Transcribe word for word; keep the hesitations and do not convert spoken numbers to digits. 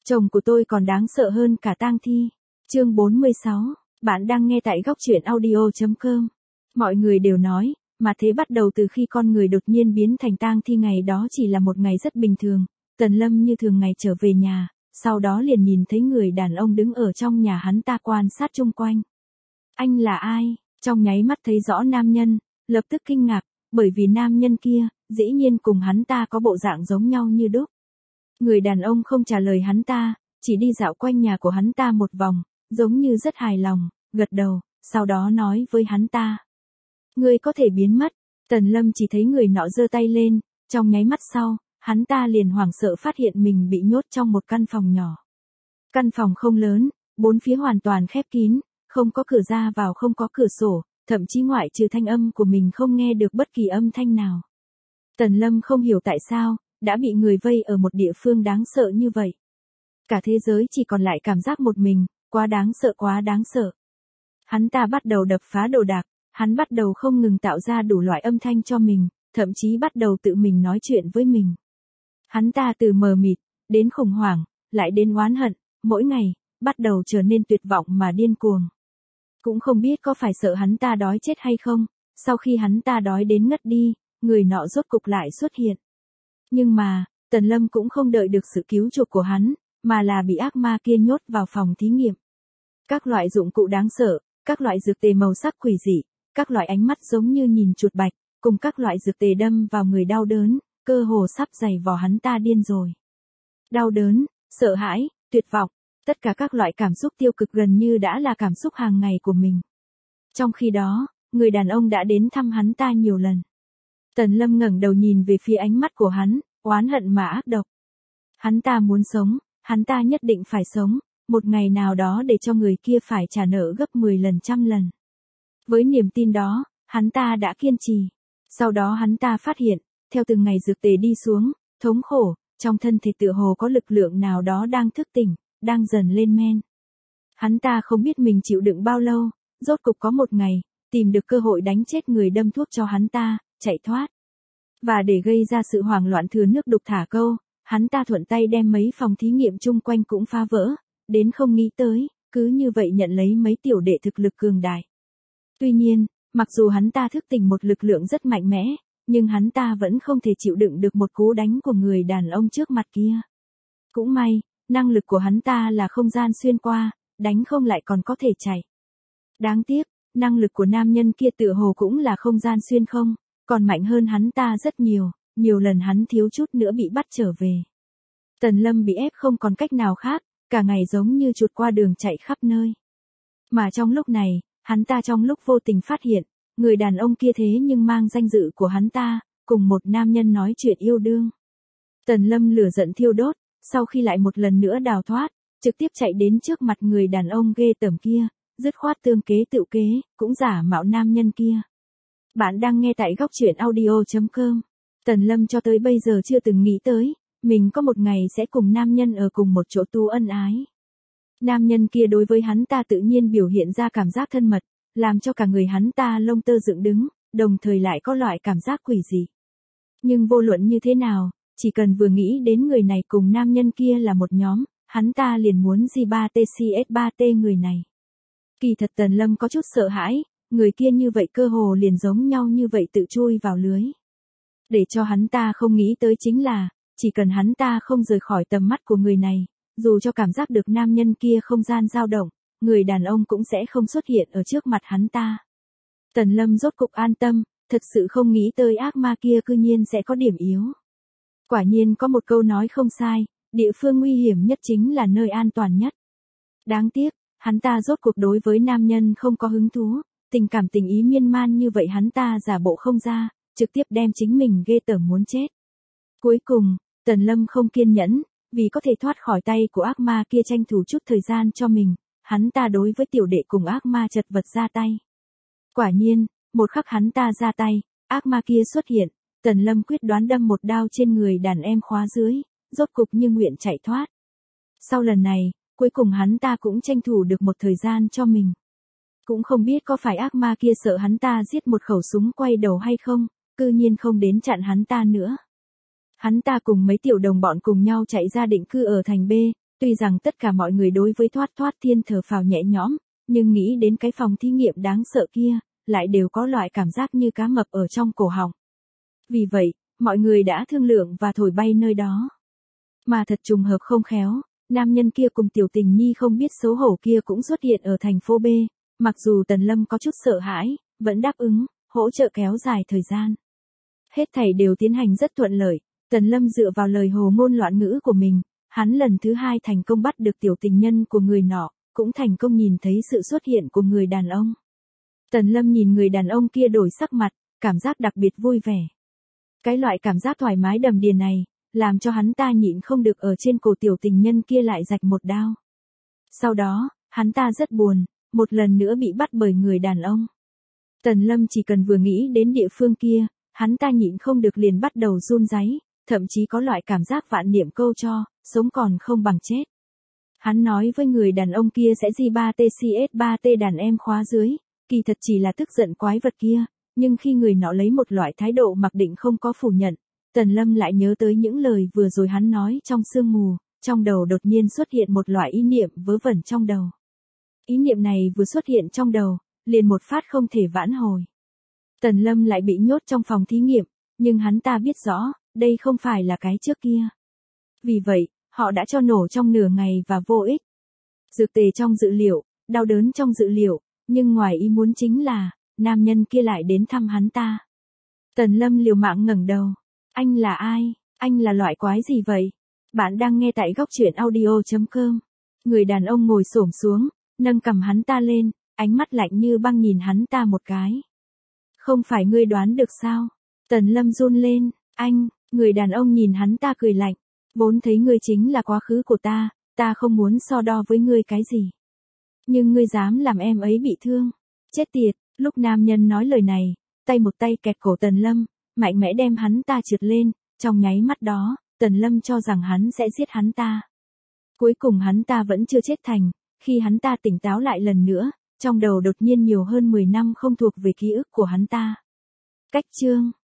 Chồng của tôi còn đáng sợ hơn cả tang thi. Chương bốn mươi sáu, bạn đang nghe tại góc truyện audio chấm com. Mọi người đều nói, mà thế bắt đầu từ khi con người đột nhiên biến thành tang thi, ngày đó chỉ là một ngày rất bình thường. Tần Lâm như thường ngày trở về nhà, sau đó liền nhìn thấy người đàn ông đứng ở trong nhà hắn ta quan sát chung quanh. Anh là ai? Trong nháy mắt thấy rõ nam nhân, lập tức kinh ngạc, bởi vì nam nhân kia, dĩ nhiên cùng hắn ta có bộ dạng giống nhau như đúc. Người đàn ông không trả lời hắn ta, chỉ đi dạo quanh nhà của hắn ta một vòng, giống như rất hài lòng, gật đầu, sau đó nói với hắn ta. Ngươi có thể biến mất. Tần Lâm chỉ thấy người nọ giơ tay lên, trong nháy mắt sau, hắn ta liền hoảng sợ phát hiện mình bị nhốt trong một căn phòng nhỏ. Căn phòng không lớn, bốn phía hoàn toàn khép kín, không có cửa ra vào, không có cửa sổ, thậm chí ngoại trừ thanh âm của mình không nghe được bất kỳ âm thanh nào. Tần Lâm không hiểu tại sao, đã bị người vây ở một địa phương đáng sợ như vậy. Cả thế giới chỉ còn lại cảm giác một mình, quá đáng sợ, quá đáng sợ. Hắn ta bắt đầu đập phá đồ đạc, hắn bắt đầu không ngừng tạo ra đủ loại âm thanh cho mình, thậm chí bắt đầu tự mình nói chuyện với mình. Hắn ta từ mờ mịt, đến khủng hoảng, lại đến oán hận, mỗi ngày, bắt đầu trở nên tuyệt vọng mà điên cuồng. Cũng không biết có phải sợ hắn ta đói chết hay không, sau khi hắn ta đói đến ngất đi, người nọ rốt cục lại xuất hiện. Nhưng mà, Tần Lâm cũng không đợi được sự cứu chuộc của hắn, mà là bị ác ma kia nhốt vào phòng thí nghiệm. Các loại dụng cụ đáng sợ, các loại dược tề màu sắc quỷ dị, các loại ánh mắt giống như nhìn chuột bạch, cùng các loại dược tề đâm vào người đau đớn, cơ hồ sắp giày vò hắn ta điên rồi. Đau đớn, sợ hãi, tuyệt vọng, tất cả các loại cảm xúc tiêu cực gần như đã là cảm xúc hàng ngày của mình. Trong khi đó, người đàn ông đã đến thăm hắn ta nhiều lần. Tần Lâm ngẩng đầu nhìn về phía ánh mắt của hắn, oán hận mà ác độc. Hắn ta muốn sống, hắn ta nhất định phải sống, một ngày nào đó để cho người kia phải trả nợ gấp mười lần trăm lần. Với niềm tin đó, hắn ta đã kiên trì. Sau đó hắn ta phát hiện, theo từng ngày dược tề đi xuống, thống khổ, trong thân thể tựa hồ có lực lượng nào đó đang thức tỉnh, đang dần lên men. Hắn ta không biết mình chịu đựng bao lâu, rốt cục có một ngày, tìm được cơ hội đánh chết người đâm thuốc cho hắn ta, chạy thoát. Và để gây ra sự hoảng loạn thừa nước đục thả câu, hắn ta thuận tay đem mấy phòng thí nghiệm chung quanh cũng phá vỡ, đến không nghĩ tới, cứ như vậy nhận lấy mấy tiểu đệ thực lực cường đại. Tuy nhiên, mặc dù hắn ta thức tỉnh một lực lượng rất mạnh mẽ, nhưng hắn ta vẫn không thể chịu đựng được một cú đánh của người đàn ông trước mặt kia. Cũng may, năng lực của hắn ta là không gian xuyên qua, đánh không lại còn có thể chạy. Đáng tiếc, năng lực của nam nhân kia tựa hồ cũng là không gian xuyên không, còn mạnh hơn hắn ta rất nhiều, nhiều lần hắn thiếu chút nữa bị bắt trở về. Tần Lâm bị ép không còn cách nào khác, cả ngày giống như chuột qua đường chạy khắp nơi. Mà trong lúc này, hắn ta trong lúc vô tình phát hiện, người đàn ông kia thế nhưng mang danh dự của hắn ta, cùng một nam nhân nói chuyện yêu đương. Tần Lâm lửa giận thiêu đốt, sau khi lại một lần nữa đào thoát, trực tiếp chạy đến trước mặt người đàn ông ghê tởm kia, dứt khoát tương kế tự kế, cũng giả mạo nam nhân kia. Bạn đang nghe tại góc truyện audio chấm com. Tần Lâm cho tới bây giờ chưa từng nghĩ tới, mình có một ngày sẽ cùng nam nhân ở cùng một chỗ tu ân ái. Nam nhân kia đối với hắn ta tự nhiên biểu hiện ra cảm giác thân mật, làm cho cả người hắn ta lông tơ dựng đứng, đồng thời lại có loại cảm giác quỷ dị. Nhưng vô luận như thế nào, chỉ cần vừa nghĩ đến người này cùng nam nhân kia là một nhóm, hắn ta liền muốn G ba T C S ba T người này. Kỳ thật Tần Lâm có chút sợ hãi, người kia như vậy cơ hồ liền giống nhau như vậy tự chui vào lưới. Để cho hắn ta không nghĩ tới chính là, chỉ cần hắn ta không rời khỏi tầm mắt của người này, dù cho cảm giác được nam nhân kia không gian dao động, người đàn ông cũng sẽ không xuất hiện ở trước mặt hắn ta. Tần Lâm rốt cục an tâm, thật sự không nghĩ tới ác ma kia cư nhiên sẽ có điểm yếu. Quả nhiên có một câu nói không sai, địa phương nguy hiểm nhất chính là nơi an toàn nhất. Đáng tiếc, hắn ta rốt cuộc đối với nam nhân không có hứng thú, tình cảm tình ý miên man như vậy hắn ta giả bộ không ra, trực tiếp đem chính mình ghê tởm muốn chết. Cuối cùng, Tần Lâm không kiên nhẫn, vì có thể thoát khỏi tay của ác ma kia tranh thủ chút thời gian cho mình, hắn ta đối với tiểu đệ cùng ác ma chật vật ra tay. Quả nhiên, một khắc hắn ta ra tay, ác ma kia xuất hiện, Tần Lâm quyết đoán đâm một đao trên người đàn em khóa dưới, rốt cục như nguyện chạy thoát. Sau lần này, cuối cùng hắn ta cũng tranh thủ được một thời gian cho mình. Cũng không biết có phải ác ma kia sợ hắn ta giết một khẩu súng quay đầu hay không, cư nhiên không đến chặn hắn ta nữa. Hắn ta cùng mấy tiểu đồng bọn cùng nhau chạy ra định cư ở thành B, Tuy rằng tất cả mọi người đối với Thoát Thoát Thiên thở phào nhẹ nhõm, nhưng nghĩ đến cái phòng thí nghiệm đáng sợ kia, lại đều có loại cảm giác như cá mập ở trong cổ họng. Vì vậy, mọi người đã thương lượng và thổi bay nơi đó. Mà thật trùng hợp không khéo, nam nhân kia cùng tiểu tình nhi không biết xấu hổ kia cũng xuất hiện ở thành phố B, mặc dù Tần Lâm có chút sợ hãi, vẫn đáp ứng, hỗ trợ kéo dài thời gian. Hết thảy đều tiến hành rất thuận lợi, Tần Lâm dựa vào lời hồ ngôn loạn ngữ của mình, hắn lần thứ hai thành công bắt được tiểu tình nhân của người nọ, cũng thành công nhìn thấy sự xuất hiện của người đàn ông. Tần Lâm nhìn người đàn ông kia đổi sắc mặt, cảm giác đặc biệt vui vẻ. Cái loại cảm giác thoải mái đầm đìa này, làm cho hắn ta nhịn không được ở trên cổ tiểu tình nhân kia lại rạch một đao. Sau đó, hắn ta rất buồn, một lần nữa bị bắt bởi người đàn ông. Tần Lâm chỉ cần vừa nghĩ đến địa phương kia, hắn ta nhịn không được liền bắt đầu run rẩy, thậm chí có loại cảm giác vạn niệm câu cho, sống còn không bằng chết. Hắn nói với người đàn ông kia sẽ G ba T C S ba T đàn em khóa dưới, kỳ thật chỉ là tức giận quái vật kia, nhưng khi người nọ lấy một loại thái độ mặc định không có phủ nhận, Tần Lâm lại nhớ tới những lời vừa rồi hắn nói trong sương mù, trong đầu đột nhiên xuất hiện một loại ý niệm vớ vẩn trong đầu. Ý niệm này vừa xuất hiện trong đầu, liền một phát không thể vãn hồi. Tần Lâm lại bị nhốt trong phòng thí nghiệm, nhưng hắn ta biết rõ, đây không phải là cái trước kia. Vì vậy, họ đã cho nổ trong nửa ngày và vô ích. Dược tề trong dữ liệu, đau đớn trong dữ liệu, nhưng ngoài ý muốn chính là, nam nhân kia lại đến thăm hắn ta. Tần Lâm liều mạng ngẩng đầu. Anh là ai? Anh là loại quái gì vậy? Bạn đang nghe tại góc truyện audio chấm com. Người đàn ông ngồi xổm xuống, nâng cầm hắn ta lên, ánh mắt lạnh như băng nhìn hắn ta một cái. Không phải ngươi đoán được sao? Tần Lâm run lên, anh, người đàn ông nhìn hắn ta cười lạnh. Vốn thấy ngươi chính là quá khứ của ta, ta không muốn so đo với ngươi cái gì. Nhưng ngươi dám làm em ấy bị thương. Chết tiệt, lúc nam nhân nói lời này, tay một tay kẹt cổ Tần Lâm, mạnh mẽ đem hắn ta trượt lên, trong nháy mắt đó, Tần Lâm cho rằng hắn sẽ giết hắn ta. Cuối cùng hắn ta vẫn chưa chết thành, khi hắn ta tỉnh táo lại lần nữa, trong đầu đột nhiên nhiều hơn mười năm không thuộc về ký ức của hắn ta. Cách chương